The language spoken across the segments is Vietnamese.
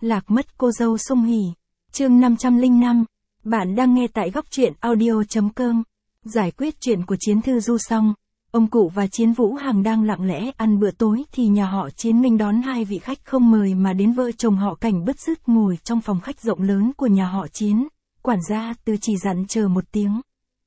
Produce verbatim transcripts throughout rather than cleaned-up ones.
Lạc mất cô dâu Sung Hỉ. Chương năm trăm lẻ năm. Bạn đang nghe tại góc truyện audio chấm com. Giải quyết chuyện của Chiến Thư Du xong, ông cụ và Chiến Vũ Hằng đang lặng lẽ ăn bữa tối thì nhà họ Chiến nghênh đón hai vị khách không mời mà đến vợ chồng họ Cảnh bứt rứt ngồi trong phòng khách rộng lớn của nhà họ Chiến. Quản gia Từ chỉ dặn chờ một tiếng.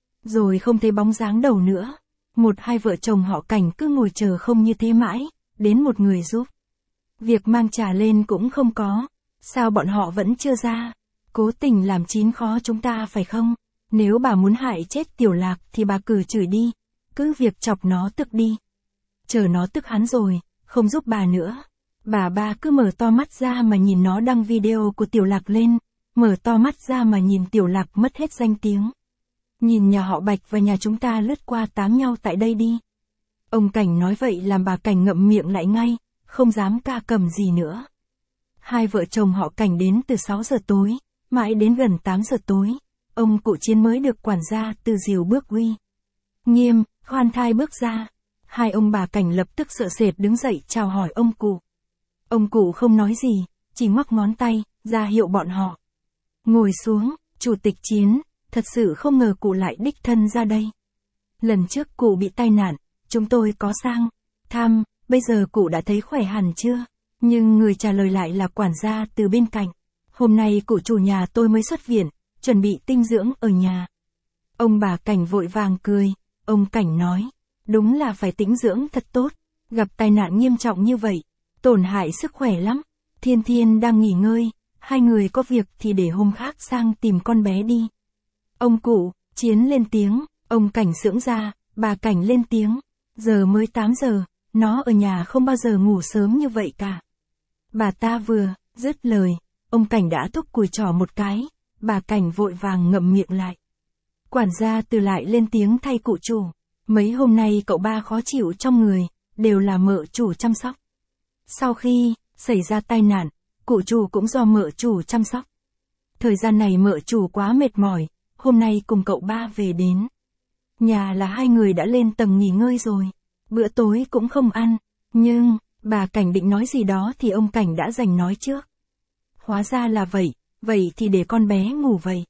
Rồi không thấy bóng dáng đâu nữa. Một hai vợ chồng họ Cảnh cứ ngồi chờ không như thế mãi, đến một người giúp. Việc mang trà lên cũng không có. Sao bọn họ vẫn chưa ra? Cố tình làm chín khó chúng ta phải không? Nếu bà muốn hại chết Tiểu Lạc thì bà cử chửi đi. Cứ việc chọc nó tức đi. Chờ nó tức hắn rồi, không giúp bà nữa. Bà ba cứ mở to mắt ra mà nhìn nó đăng video của Tiểu Lạc lên. Mở to mắt ra mà nhìn Tiểu Lạc mất hết danh tiếng. Nhìn nhà họ Bạch và nhà chúng ta lướt qua tám nhau tại đây đi. Ông Cảnh nói vậy làm bà Cảnh ngậm miệng lại ngay, không dám ca cầm gì nữa. Hai vợ chồng họ Cảnh đến từ sáu giờ tối, mãi đến gần tám giờ tối, ông cụ Chiến mới được quản gia Từ dìu bước uy nghiêm, khoan thai bước ra. Hai ông bà Cảnh lập tức sợ sệt đứng dậy chào hỏi ông cụ. Ông cụ không nói gì, chỉ ngoắc ngón tay, ra hiệu bọn họ ngồi xuống. Chủ tịch Chiến, thật sự không ngờ cụ lại đích thân ra đây. Lần trước cụ bị tai nạn, chúng tôi có sang thăm, bây giờ cụ đã thấy khỏe hẳn chưa? Nhưng người trả lời lại là quản gia Từ bên cạnh. Hôm nay cụ chủ nhà tôi mới xuất viện, chuẩn bị tinh dưỡng ở nhà. Ông bà Cảnh vội vàng cười. Ông Cảnh nói, đúng là phải tĩnh dưỡng thật tốt. Gặp tai nạn nghiêm trọng như vậy, tổn hại sức khỏe lắm. Thiên Thiên đang nghỉ ngơi, hai người có việc thì để hôm khác sang tìm con bé đi. Ông cụ Chiến lên tiếng, ông Cảnh sững ra, bà Cảnh lên tiếng. Giờ mới tám giờ, nó ở nhà không bao giờ ngủ sớm như vậy cả. Bà ta vừa dứt lời, ông Cảnh đã thúc cùi trỏ một cái, bà Cảnh vội vàng ngậm miệng lại. Quản gia Từ lại lên tiếng thay cụ chủ. Mấy hôm nay cậu ba khó chịu trong người, đều là mợ chủ chăm sóc. Sau khi xảy ra tai nạn, cụ chủ cũng do mợ chủ chăm sóc. Thời gian này mợ chủ quá mệt mỏi, hôm nay cùng cậu ba về đến nhà là hai người đã lên tầng nghỉ ngơi rồi. Bữa tối cũng không ăn, nhưng bà Cảnh định nói gì đó thì ông Cảnh đã giành nói trước. Hóa ra là vậy, vậy thì để con bé ngủ vậy.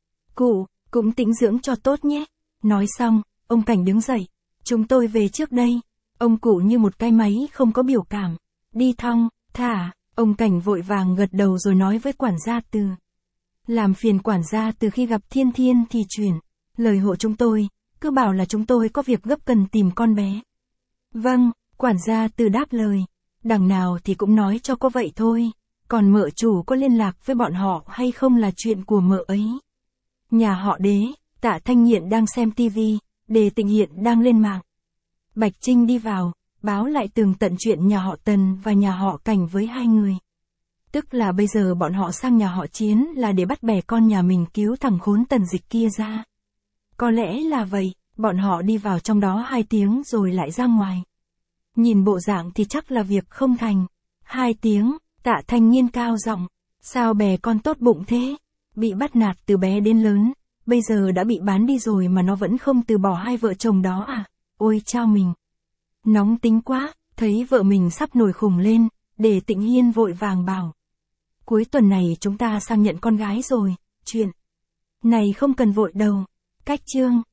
Cụ, cũng tĩnh dưỡng cho tốt nhé. Nói xong, ông Cảnh đứng dậy. Chúng tôi về trước đây. Ông cụ như một cái máy không có biểu cảm. Đi thong, thả. Ông Cảnh vội vàng gật đầu rồi nói với quản gia Từ. Làm phiền quản gia Từ khi gặp Thiên Thiên thì chuyển lời hộ chúng tôi, cứ bảo là chúng tôi có việc gấp cần tìm con bé. Vâng, quản gia Từ đáp lời. Đằng nào thì cũng nói cho có vậy thôi. Còn mợ chủ có liên lạc với bọn họ hay không là chuyện của mợ ấy. Nhà họ Đế, Tạ Thanh Nghiện đang xem tivi, Đề Tịnh Hiện đang lên mạng. Bạch Trinh đi vào, báo lại tường tận chuyện nhà họ Tần và nhà họ Cảnh với hai người. Tức là bây giờ bọn họ sang nhà họ Chiến là để bắt bẻ con nhà mình cứu thằng khốn Tần Dịch kia ra. Có lẽ là vậy, bọn họ đi vào trong đó hai tiếng rồi lại ra ngoài. Nhìn bộ dạng thì chắc là việc không thành. Hai tiếng, Tạ Thanh Nghiên cao giọng, sao bè con tốt bụng thế? Bị bắt nạt từ bé đến lớn, bây giờ đã bị bán đi rồi mà nó vẫn không từ bỏ hai vợ chồng đó à? Ôi chao mình! Nóng tính quá, thấy vợ mình sắp nổi khùng lên, Để Tịnh Hiên vội vàng bảo. Cuối tuần này chúng ta sang nhận con gái rồi, chuyện này không cần vội đâu. Cách chương